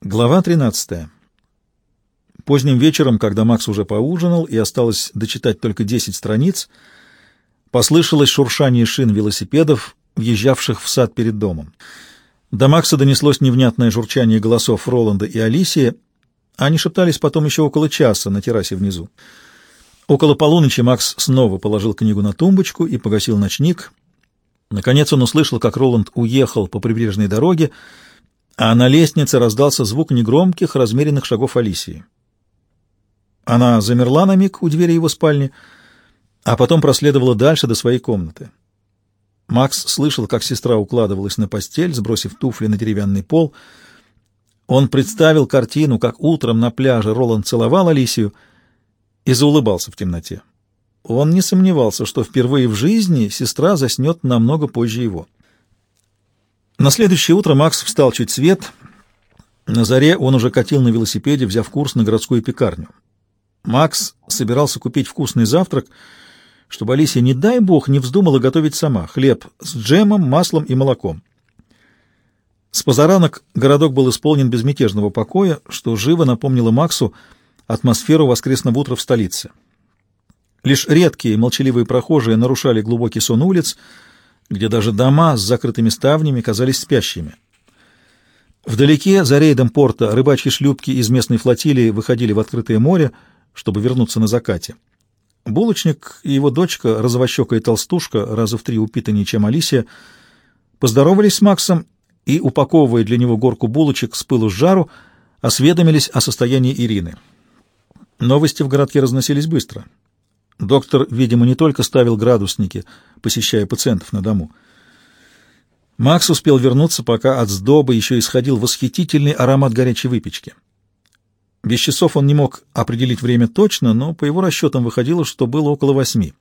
Глава 13. Поздним вечером, когда Макс уже поужинал и осталось дочитать только 10 страниц, послышалось шуршание шин велосипедов, въезжавших в сад перед домом. До Макса донеслось невнятное журчание голосов Роланда и Алисии. Они шептались потом еще около часа на террасе внизу. Около полуночи Макс снова положил книгу на тумбочку и погасил ночник. Наконец он услышал, как Роланд уехал по прибрежной дороге, а на лестнице раздался звук негромких, размеренных шагов Алисии. Она замерла на миг у двери его спальни, а потом проследовала дальше до своей комнаты. Макс слышал, как сестра укладывалась на постель, сбросив туфли на деревянный пол. Он представил картину, как утром на пляже Роланд целовал Алисию и заулыбался в темноте. Он не сомневался, что впервые в жизни сестра заснет намного позже его. На следующее утро Макс встал чуть свет. На заре он уже катил на велосипеде, взяв курс на городскую пекарню. Макс собирался купить вкусный завтрак, чтобы Алисия, не дай бог, не вздумала готовить сама хлеб с джемом, маслом и молоком. С позаранок городок был исполнен безмятежного покоя, что живо напомнило Максу атмосферу воскресного утра в столице. Лишь редкие молчаливые прохожие нарушали глубокий сон улиц, где даже дома с закрытыми ставнями казались спящими. Вдалеке, за рейдом порта, рыбачьи шлюпки из местной флотилии выходили в открытое море, чтобы вернуться на закате. Булочник и его дочка, розовощекая толстушка, раза в 3 упитаннее, чем Алисия, поздоровались с Максом и, упаковывая для него горку булочек с пылу с жару, осведомились о состоянии Ирины. Новости в городке разносились быстро. Доктор, видимо, не только ставил градусники, посещая пациентов на дому. Макс успел вернуться, пока от сдобы еще исходил восхитительный аромат горячей выпечки. Без часов он не мог определить время точно, но по его расчетам выходило, что было около 8.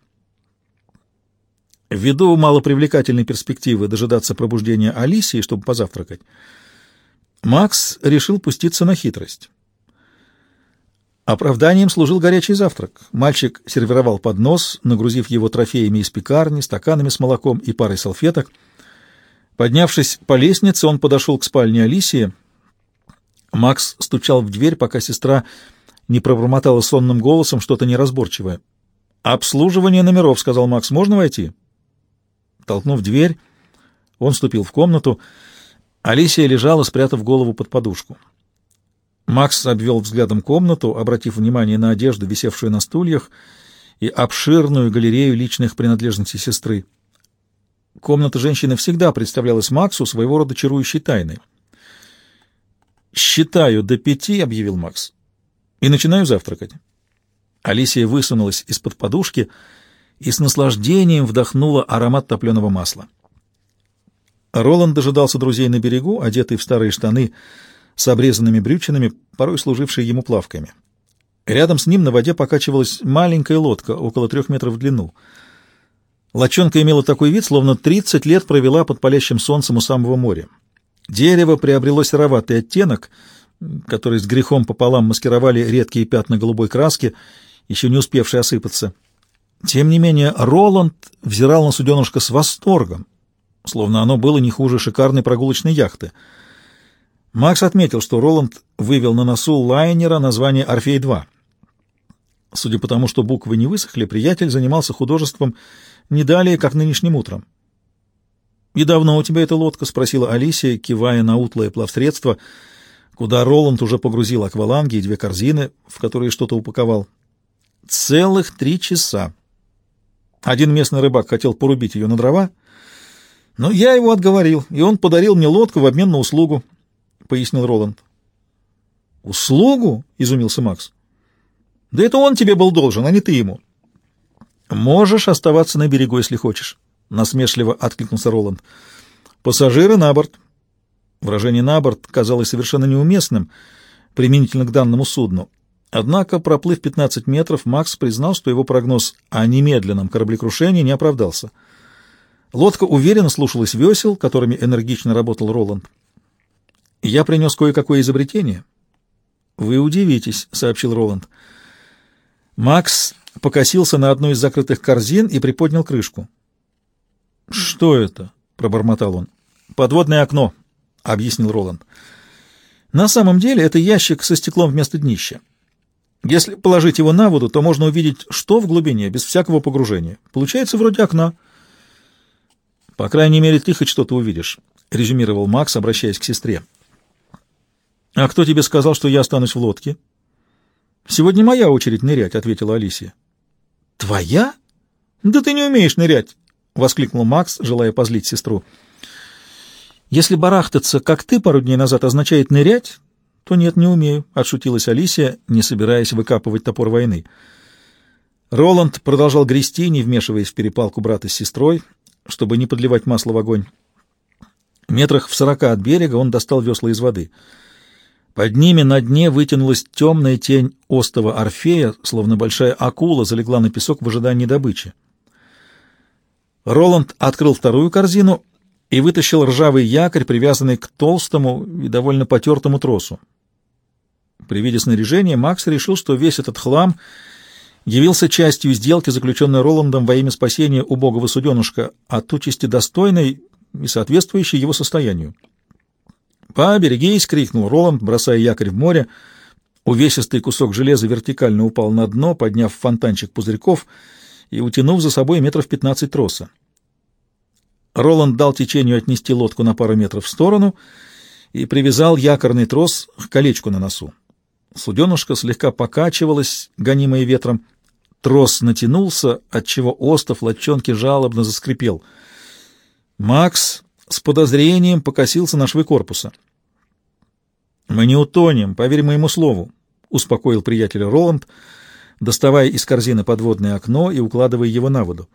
Ввиду малопривлекательной перспективы дожидаться пробуждения Алисии, чтобы позавтракать, Макс решил пуститься на хитрость. Оправданием служил горячий завтрак. Мальчик сервировал поднос, нагрузив его трофеями из пекарни, стаканами с молоком и парой салфеток. Поднявшись по лестнице, он подошел к спальне Алисии. Макс стучал в дверь, пока сестра не пробормотала сонным голосом что-то неразборчивое. «Обслуживание номеров», — сказал Макс. «Можно войти?» Толкнув дверь, он вступил в комнату. Алисия лежала, спрятав голову под подушку. Макс обвел взглядом комнату, обратив внимание на одежду, висевшую на стульях, и обширную галерею личных принадлежностей сестры. Комната женщины всегда представлялась Максу своего рода чарующей тайной. «Считаю до 5», — объявил Макс, — «и начинаю завтракать». Алисия высунулась из-под подушки и с наслаждением вдохнула аромат топленого масла. Роланд дожидался друзей на берегу, одетый в старые штаны с обрезанными брючинами, порой служившие ему плавками. Рядом с ним на воде покачивалась маленькая лодка, около 3 метров в длину. Лодчонка имела такой вид, словно 30 лет провела под палящим солнцем у самого моря. Дерево приобрело сероватый оттенок, который с грехом пополам маскировали редкие пятна голубой краски, еще не успевшие осыпаться. Тем не менее, Роланд взирал на суденышко с восторгом, словно оно было не хуже шикарной прогулочной яхты. Макс отметил, что Роланд вывел на носу лайнера название «Орфей-2». Судя по тому, что буквы не высохли, приятель занимался художеством не далее, как нынешним утром. «И давно у тебя эта лодка?» — спросила Алисия, кивая на утлое плавсредство, куда Роланд уже погрузил акваланги и 2 корзины, в которые что-то упаковал. «Целых 3 часа. Один местный рыбак хотел порубить ее на дрова, но я его отговорил, и он подарил мне лодку в обмен на услугу», — пояснил Роланд. «Услугу?» — изумился Макс. «Да это он тебе был должен, а не ты ему». «Можешь оставаться на берегу, если хочешь», — насмешливо откликнулся Роланд. «Пассажиры на борт». Выражение «на борт» казалось совершенно неуместным применительно к данному судну. Однако, проплыв 15 метров, Макс признал, что его прогноз о немедленном кораблекрушении не оправдался. Лодка уверенно слушалась весел, которыми энергично работал Роланд. «Я принес кое-какое изобретение». «Вы удивитесь», — сообщил Роланд. Макс покосился на одну из закрытых корзин и приподнял крышку. «Что это?» — пробормотал он. «Подводное окно», — объяснил Роланд. На самом деле это ящик со стеклом вместо днища. Если положить его на воду, то можно увидеть, что в глубине, без всякого погружения. Получается вроде окна. По крайней мере, ты хоть что-то увидишь, — резюмировал Макс, обращаясь к сестре. — А кто тебе сказал, что я останусь в лодке? — Сегодня моя очередь нырять, — ответила Алисия. — Твоя? Да ты не умеешь нырять, — воскликнул Макс, желая позлить сестру. — Если барахтаться, как ты пару дней назад, означает нырять, то нет, не умею, — отшутилась Алисия, не собираясь выкапывать топор войны. Роланд продолжал грести, не вмешиваясь в перепалку брата с сестрой, чтобы не подливать масло в огонь. Метрах в 40 от берега он достал весла из воды. Под ними на дне вытянулась темная тень остова Орфея, словно большая акула залегла на песок в ожидании добычи. Роланд открыл вторую корзину и вытащил ржавый якорь, привязанный к толстому и довольно потертому тросу. При виде снаряжения Макс решил, что весь этот хлам явился частью сделки, заключенной Роландом во имя спасения убогого суденышка от участи достойной и соответствующей его состоянию. «Поберегись!» — крикнул Роланд, бросая якорь в море. Увесистый кусок железа вертикально упал на дно, подняв фонтанчик пузырьков и утянув за собой метров 15 троса. Роланд дал течению отнести лодку на пару метров в сторону и привязал якорный трос к колечку на носу. Суденышко слегка покачивалось, гонимое ветром. Трос натянулся, отчего остов лодчонки жалобно заскрипел. Макс с подозрением покосился на швы корпуса. «Мы не утонем, поверь моему слову», — успокоил приятеля Роланд, доставая из корзины подводное окно и укладывая его на воду.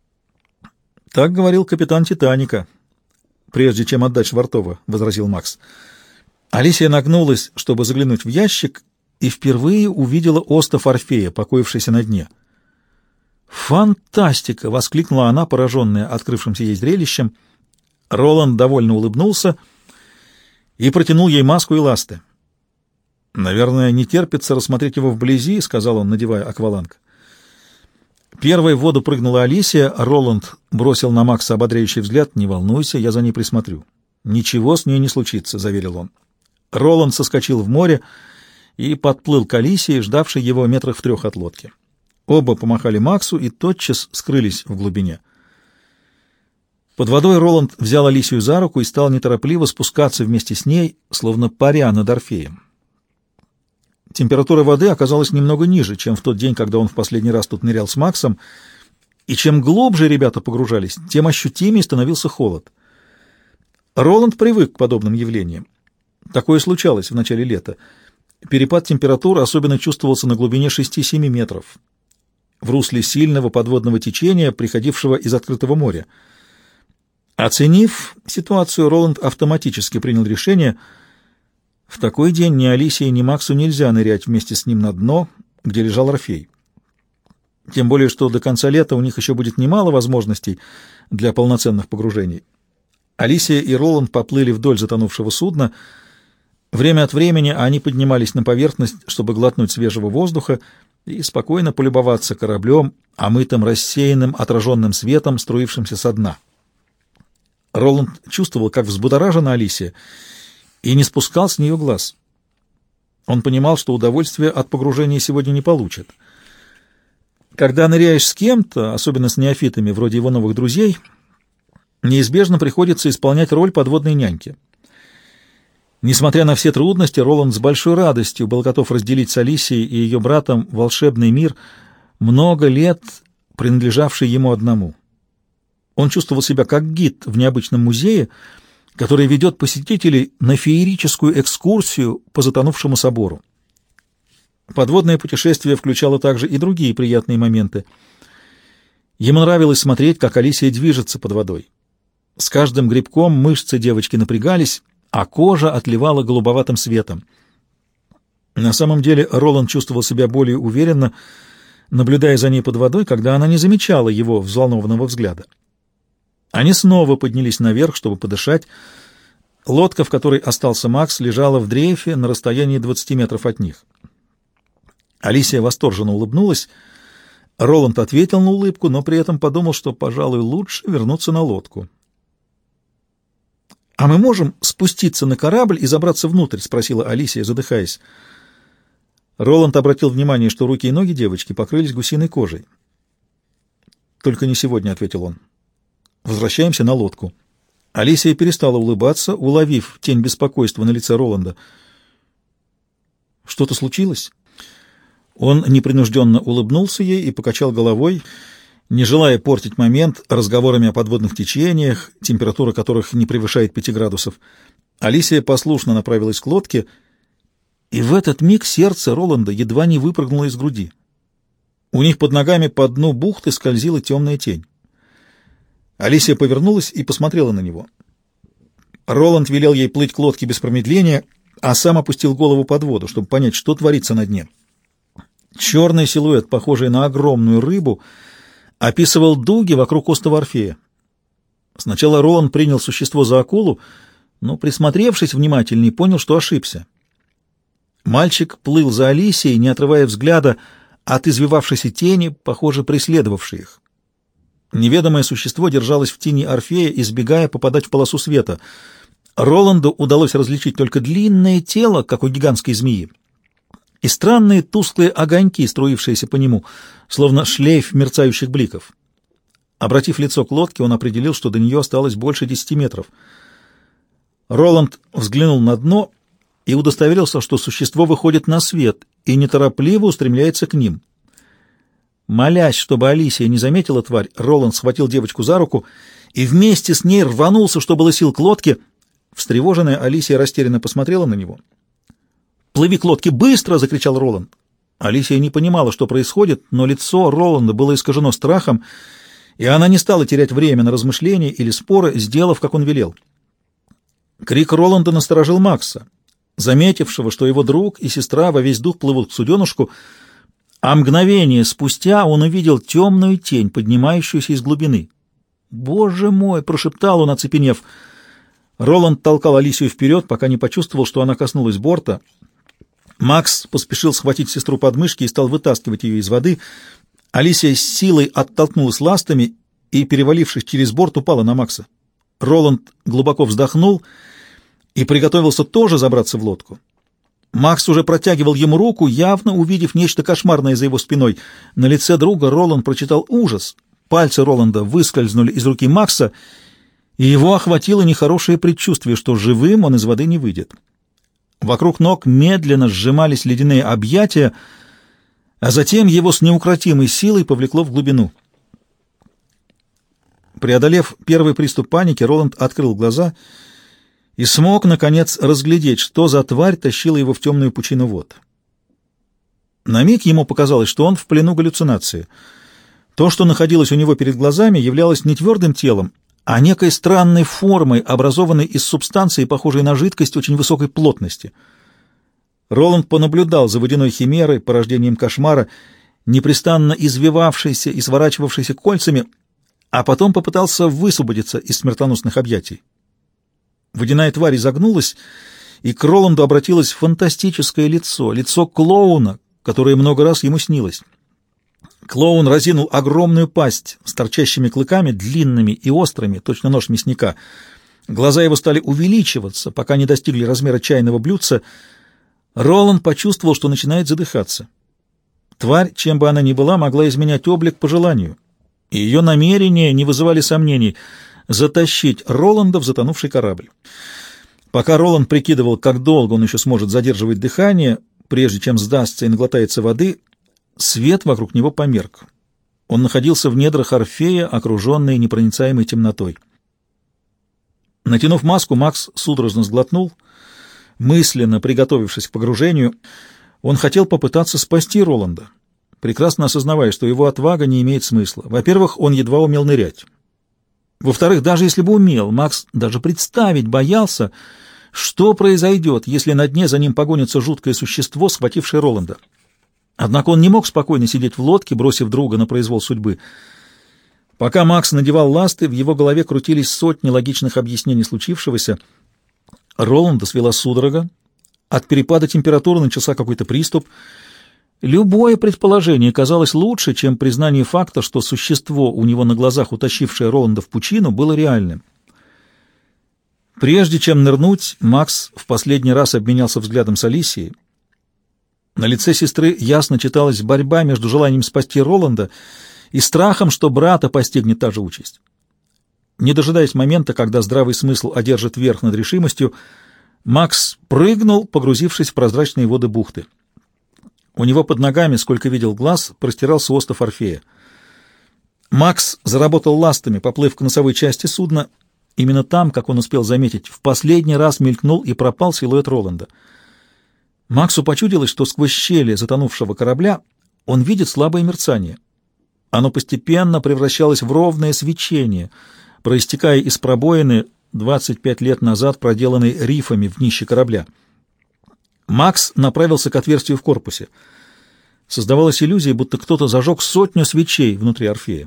«Так говорил капитан «Титаника», прежде чем отдать Швартова», — возразил Макс. Алисия нагнулась, чтобы заглянуть в ящик, и впервые увидела остов Орфея, покоившийся на дне. «Фантастика!» — воскликнула она, пораженная открывшимся ей зрелищем. Роланд довольно улыбнулся и протянул ей маску и ласты. «Наверное, не терпится рассмотреть его вблизи», — сказал он, надевая акваланг. Первой в воду прыгнула Алисия, Роланд бросил на Макса ободряющий взгляд. «Не волнуйся, я за ней присмотрю». «Ничего с ней не случится», — заверил он. Роланд соскочил в море и подплыл к Алисии, ждавшей его метрах в 3 от лодки. Оба помахали Максу и тотчас скрылись в глубине. Под водой Роланд взял Алисию за руку и стал неторопливо спускаться вместе с ней, словно паря над Орфеем. Температура воды оказалась немного ниже, чем в тот день, когда он в последний раз тут нырял с Максом, и чем глубже ребята погружались, тем ощутимее становился холод. Роланд привык к подобным явлениям. Такое случалось в начале лета. Перепад температуры особенно чувствовался на глубине 6-7 метров, в русле сильного подводного течения, приходившего из открытого моря. Оценив ситуацию, Роланд автоматически принял решение: в такой день ни Алисии, ни Максу нельзя нырять вместе с ним на дно, где лежал Орфей. Тем более, что до конца лета у них еще будет немало возможностей для полноценных погружений. Алисия и Роланд поплыли вдоль затонувшего судна. Время от времени они поднимались на поверхность, чтобы глотнуть свежего воздуха и спокойно полюбоваться кораблем, омытым рассеянным отраженным светом, струившимся со дна. Роланд чувствовал, как взбудоражена Алисия, и не спускал с нее глаз. Он понимал, что удовольствия от погружения сегодня не получит. Когда ныряешь с кем-то, особенно с неофитами, вроде его новых друзей, неизбежно приходится исполнять роль подводной няньки. Несмотря на все трудности, Роланд с большой радостью был готов разделить с Алисией и ее братом волшебный мир, много лет принадлежавший ему одному. Он чувствовал себя как гид в необычном музее, который ведет посетителей на феерическую экскурсию по затонувшему собору. Подводное путешествие включало также и другие приятные моменты. Ему нравилось смотреть, как Алисия движется под водой. С каждым грибком мышцы девочки напрягались, а кожа отливала голубоватым светом. На самом деле Роланд чувствовал себя более уверенно, наблюдая за ней под водой, когда она не замечала его взволнованного взгляда. Они снова поднялись наверх, чтобы подышать. Лодка, в которой остался Макс, лежала в дрейфе на расстоянии 20 метров от них. Алисия восторженно улыбнулась. Роланд ответил на улыбку, но при этом подумал, что, пожалуй, лучше вернуться на лодку. «А мы можем спуститься на корабль и забраться внутрь?» — спросила Алисия, задыхаясь. Роланд обратил внимание, что руки и ноги девочки покрылись гусиной кожей. «Только не сегодня», — ответил он. «Возвращаемся на лодку». Алисия перестала улыбаться, уловив тень беспокойства на лице Роланда. «Что-то случилось?» Он непринужденно улыбнулся ей и покачал головой, не желая портить момент разговорами о подводных течениях, температура которых не превышает 5 градусов. Алисия послушно направилась к лодке, и в этот миг сердце Роланда едва не выпрыгнуло из груди. У них под ногами по дну бухты скользила темная тень. Алисия повернулась и посмотрела на него. Роланд велел ей плыть к лодке без промедления, а сам опустил голову под воду, чтобы понять, что творится на дне. Черный силуэт, похожий на огромную рыбу, описывал дуги вокруг остова Орфея. Сначала Роланд принял существо за акулу, но, присмотревшись внимательней, понял, что ошибся. Мальчик плыл за Алисией, не отрывая взгляда от извивавшейся тени, похоже, преследовавшей их. Неведомое существо держалось в тени Орфея, избегая попадать в полосу света. Роланду удалось различить только длинное тело, как у гигантской змеи, и странные тусклые огоньки, струившиеся по нему, словно шлейф мерцающих бликов. Обратив лицо к лодке, он определил, что до нее осталось больше 10 метров. Роланд взглянул на дно и удостоверился, что существо выходит на свет и неторопливо устремляется к ним. Молясь, чтобы Алисия не заметила тварь, Роланд схватил девочку за руку и вместе с ней рванулся, что было сил, к лодке. Встревоженная Алисия растерянно посмотрела на него. «Плыви к лодке! Быстро!» — закричал Роланд. Алисия не понимала, что происходит, но лицо Роланда было искажено страхом, и она не стала терять время на размышления или споры, сделав, как он велел. Крик Роланда насторожил Макса, заметившего, что его друг и сестра во весь дух плывут к суденушку, а мгновение спустя он увидел темную тень, поднимающуюся из глубины. «Боже мой!» — прошептал он, оцепенев. Роланд толкал Алисию вперед, пока не почувствовал, что она коснулась борта. Макс поспешил схватить сестру под мышки и стал вытаскивать ее из воды. Алисия с силой оттолкнулась ластами и, перевалившись через борт, упала на Макса. Роланд глубоко вздохнул и приготовился тоже забраться в лодку. Макс уже протягивал ему руку, явно увидев нечто кошмарное за его спиной. На лице друга Роланд прочитал ужас. Пальцы Роланда выскользнули из руки Макса, и его охватило нехорошее предчувствие, что живым он из воды не выйдет. Вокруг ног медленно сжимались ледяные объятия, а затем его с неукротимой силой повлекло в глубину. Преодолев первый приступ паники, Роланд открыл глаза и смог, наконец, разглядеть, что за тварь тащила его в темную пучину вод. На миг ему показалось, что он в плену галлюцинации. То, что находилось у него перед глазами, являлось не твердым телом, а некой странной формой, образованной из субстанции, похожей на жидкость очень высокой плотности. Роланд понаблюдал за водяной химерой, порождением кошмара, непрестанно извивавшейся и сворачивавшейся кольцами, а потом попытался высвободиться из смертоносных объятий. Водяная тварь изогнулась, и к Роланду обратилось фантастическое лицо, лицо клоуна, которое много раз ему снилось. Клоун разинул огромную пасть с торчащими клыками, длинными и острыми, точно нож мясника. Глаза его стали увеличиваться, пока не достигли размера чайного блюдца. Роланд почувствовал, что начинает задыхаться. Тварь, чем бы она ни была, могла изменять облик по желанию, и ее намерения не вызывали сомнений — затащить Роланда в затонувший корабль. Пока Роланд прикидывал, как долго он еще сможет задерживать дыхание, прежде чем сдастся и наглотается воды, свет вокруг него померк. Он находился в недрах Орфея, окруженный непроницаемой темнотой. Натянув маску, Макс судорожно сглотнул. Мысленно приготовившись к погружению, он хотел попытаться спасти Роланда, прекрасно осознавая, что его отвага не имеет смысла. Во-первых, он едва умел нырять. Во-вторых, даже если бы умел, Макс даже представить боялся, что произойдет, если на дне за ним погонится жуткое существо, схватившее Роланда. Однако он не мог спокойно сидеть в лодке, бросив друга на произвол судьбы. Пока Макс надевал ласты, в его голове крутились сотни логичных объяснений случившегося. Роланда свела судорога, от перепада температуры начался какой-то приступ. Любое предположение казалось лучше, чем признание факта, что существо, у него на глазах утащившее Роланда в пучину, было реальным. Прежде чем нырнуть, Макс в последний раз обменялся взглядом с Алисией. На лице сестры ясно читалась борьба между желанием спасти Роланда и страхом, что брата постигнет та же участь. Не дожидаясь момента, когда здравый смысл одержит верх над решимостью, Макс прыгнул, погрузившись в прозрачные воды бухты. У него под ногами, сколько видел глаз, простирался остров Орфея. Макс заработал ластами, поплыв к носовой части судна. Именно там, как он успел заметить, в последний раз мелькнул и пропал силуэт Роланда. Максу почудилось, что сквозь щели затонувшего корабля он видит слабое мерцание. Оно постепенно превращалось в ровное свечение, проистекая из пробоины, 25 лет назад проделанной рифами в днище корабля. Макс направился к отверстию в корпусе. Создавалась иллюзия, будто кто-то зажег 100 свечей внутри Орфея.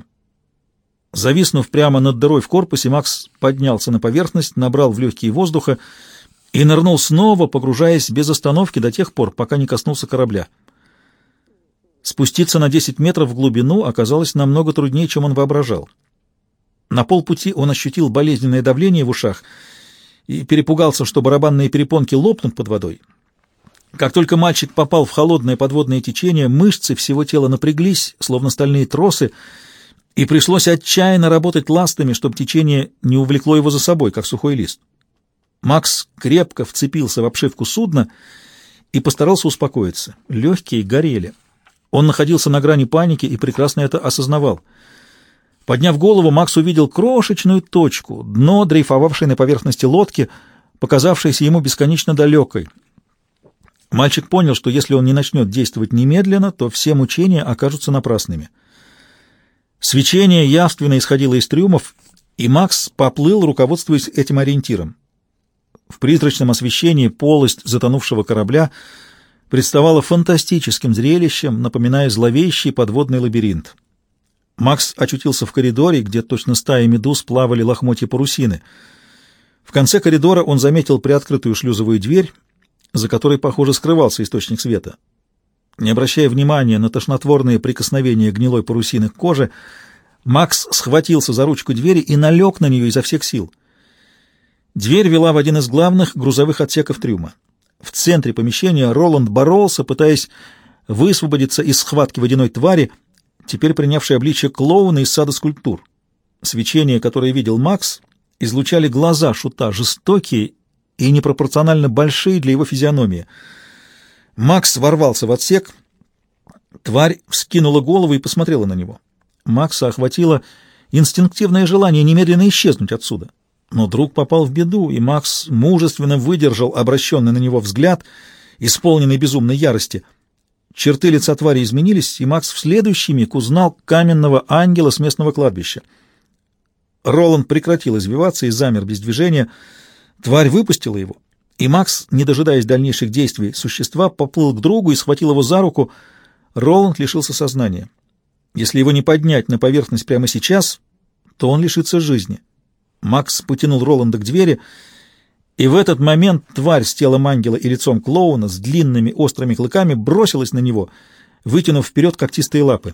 Зависнув прямо над дырой в корпусе, Макс поднялся на поверхность, набрал в легкие воздуха и нырнул снова, погружаясь без остановки до тех пор, пока не коснулся корабля. Спуститься на 10 метров в глубину оказалось намного труднее, чем он воображал. На полпути он ощутил болезненное давление в ушах и перепугался, что барабанные перепонки лопнут под водой. Как только мальчик попал в холодное подводное течение, мышцы всего тела напряглись, словно стальные тросы, и пришлось отчаянно работать ластами, чтобы течение не увлекло его за собой, как сухой лист. Макс крепко вцепился в обшивку судна и постарался успокоиться. Легкие горели. Он находился на грани паники и прекрасно это осознавал. Подняв голову, Макс увидел крошечную точку, дно, дрейфовавшее на поверхности лодки, показавшееся ему бесконечно далекой. Мальчик понял, что если он не начнет действовать немедленно, то все мучения окажутся напрасными. Свечение явственно исходило из трюмов, и Макс поплыл, руководствуясь этим ориентиром. В призрачном освещении полость затонувшего корабля представала фантастическим зрелищем, напоминая зловещий подводный лабиринт. Макс очутился в коридоре, где точно стая медуз плавали лохмотья парусины. В конце коридора он заметил приоткрытую шлюзовую дверь, за которой, похоже, скрывался источник света. Не обращая внимания на тошнотворные прикосновения гнилой парусины к коже, Макс схватился за ручку двери и налег на нее изо всех сил. Дверь вела в один из главных грузовых отсеков трюма. В центре помещения Роланд боролся, пытаясь высвободиться из схватки водяной твари, теперь принявшей обличие клоуна из сада скульптур. Свечения, которые видел Макс, излучали глаза шута, жестокие и непропорционально большие для его физиономии. Макс ворвался в отсек. Тварь вскинула голову и посмотрела на него. Макса охватило инстинктивное желание немедленно исчезнуть отсюда. Но друг попал в беду, и Макс мужественно выдержал обращенный на него взгляд, исполненный безумной ярости. Черты лица твари изменились, и Макс в следующий миг узнал каменного ангела с местного кладбища. Роланд прекратил извиваться и замер без движения. Тварь выпустила его, и Макс, не дожидаясь дальнейших действий существа, поплыл к другу и схватил его за руку. Роланд лишился сознания. Если его не поднять на поверхность прямо сейчас, то он лишится жизни. Макс потянул Роланда к двери, и в этот момент тварь с телом ангела и лицом клоуна с длинными острыми клыками бросилась на него, вытянув вперед когтистые лапы.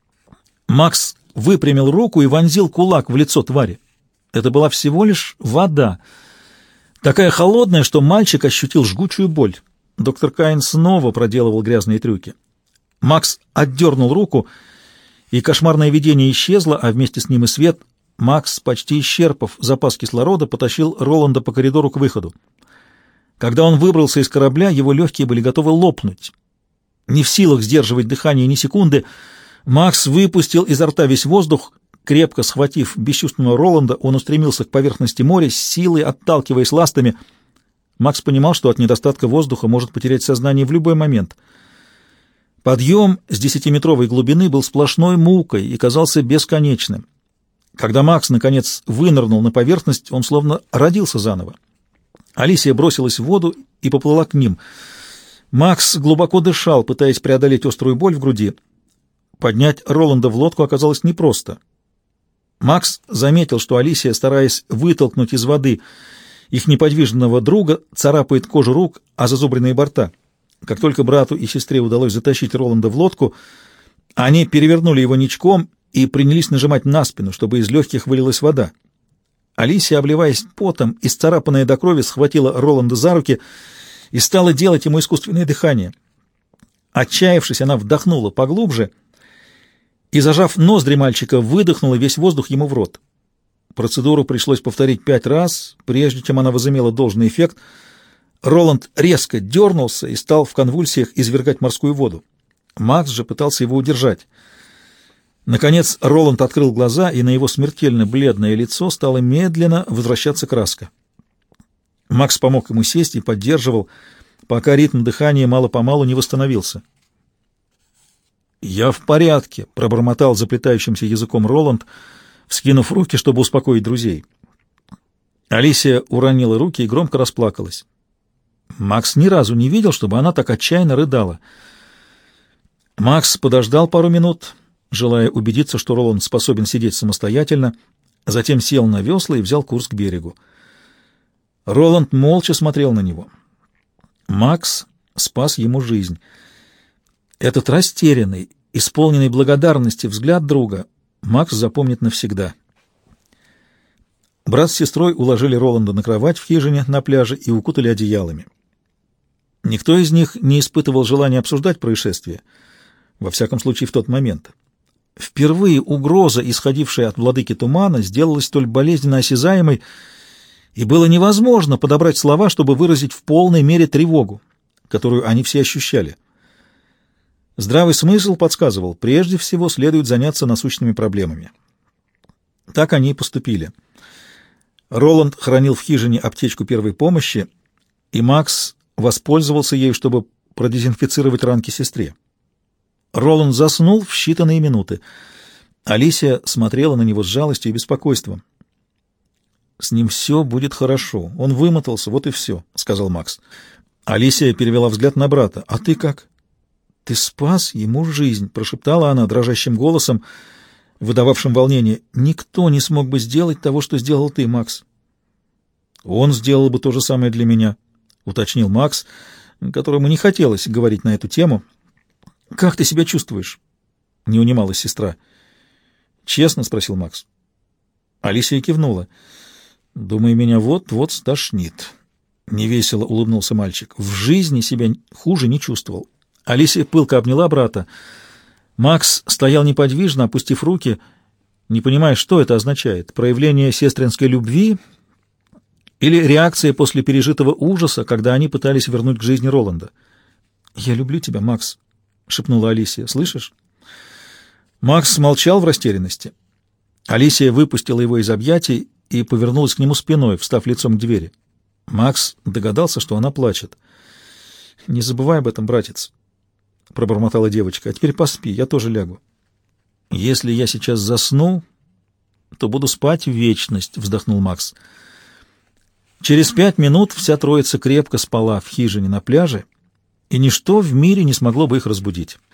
Макс выпрямил руку и вонзил кулак в лицо твари. Это была всего лишь вода, такая холодная, что мальчик ощутил жгучую боль. Доктор Каин снова проделывал грязные трюки. Макс отдернул руку, и кошмарное видение исчезло, а вместе с ним и свет. Макс, почти исчерпав запас кислорода, потащил Роланда по коридору к выходу. Когда он выбрался из корабля, его легкие были готовы лопнуть. Не в силах сдерживать дыхание ни секунды, Макс выпустил изо рта весь воздух. Крепко схватив бесчувственного Роланда, он устремился к поверхности моря, с силой отталкиваясь ластами. Макс понимал, что от недостатка воздуха может потерять сознание в любой момент. Подъем с 10-метровой глубины был сплошной мукой и казался бесконечным. Когда Макс, наконец, вынырнул на поверхность, он словно родился заново. Алисия бросилась в воду и поплыла к ним. Макс глубоко дышал, пытаясь преодолеть острую боль в груди. Поднять Роланда в лодку оказалось непросто. Макс заметил, что Алисия, стараясь вытолкнуть из воды их неподвижного друга, царапает кожу рук о зазубренные борта. Как только брату и сестре удалось затащить Роланда в лодку, они перевернули его ничком и принялись нажимать на спину, чтобы из легких вылилась вода. Алисия, обливаясь потом, исцарапанная до крови, схватила Роланда за руки и стала делать ему искусственное дыхание. Отчаявшись, она вдохнула поглубже и, зажав ноздри мальчика, выдохнула весь воздух ему в рот. Процедуру пришлось повторить 5 раз, прежде чем она возымела должный эффект. Роланд резко дернулся и стал в конвульсиях извергать морскую воду. Макс же пытался его удержать. Наконец Роланд открыл глаза, и на его смертельно бледное лицо стала медленно возвращаться краска. Макс помог ему сесть и поддерживал, пока ритм дыхания мало-помалу не восстановился. «Я в порядке», — пробормотал заплетающимся языком Роланд, вскинув руки, чтобы успокоить друзей. Алисия уронила руки и громко расплакалась. Макс ни разу не видел, чтобы она так отчаянно рыдала. Макс подождал пару минут, желая убедиться, что Роланд способен сидеть самостоятельно, затем сел на весла и взял курс к берегу. Роланд молча смотрел на него. Макс спас ему жизнь. Этот растерянный, исполненный благодарности взгляд друга Макс запомнит навсегда. Брат с сестрой уложили Роланда на кровать в хижине на пляже и укутали одеялами. Никто из них не испытывал желания обсуждать происшествие, во всяком случае в тот момент. Впервые угроза, исходившая от владыки тумана, сделалась столь болезненно осязаемой, и было невозможно подобрать слова, чтобы выразить в полной мере тревогу, которую они все ощущали. Здравый смысл подсказывал, прежде всего следует заняться насущными проблемами. Так они и поступили. Роланд хранил в хижине аптечку первой помощи, и Макс воспользовался ею, чтобы продезинфицировать ранки сестре. Роланд заснул в считанные минуты. Алисия смотрела на него с жалостью и беспокойством. «С ним все будет хорошо. Он вымотался, вот и все», — сказал Макс. Алисия перевела взгляд на брата. «А ты как?» «Ты спас ему жизнь», — прошептала она дрожащим голосом, выдававшим волнение. «Никто не смог бы сделать того, что сделал ты, Макс». «Он сделал бы то же самое для меня», — уточнил Макс, которому не хотелось говорить на эту тему. «Как ты себя чувствуешь?» — не унималась сестра. «Честно?» — спросил Макс. Алисия кивнула. «Думаю, меня вот-вот стошнит». Невесело улыбнулся мальчик. В жизни себя хуже не чувствовал. Алисия пылко обняла брата. Макс стоял неподвижно, опустив руки, не понимая, что это означает. Проявление сестринской любви или реакция после пережитого ужаса, когда они пытались вернуть к жизни Роланда. «Я люблю тебя, Макс», — шепнула Алисия. «Слышишь?» Макс молчал в растерянности. Алисия выпустила его из объятий и повернулась к нему спиной, встав лицом к двери. Макс догадался, что она плачет. «Не забывай об этом, братец», — пробормотала девочка. «А теперь поспи, я тоже лягу». «Если я сейчас засну, то буду спать в вечность», — вздохнул Макс. Через 5 минут вся троица крепко спала в хижине на пляже, и ничто в мире не смогло бы их разбудить.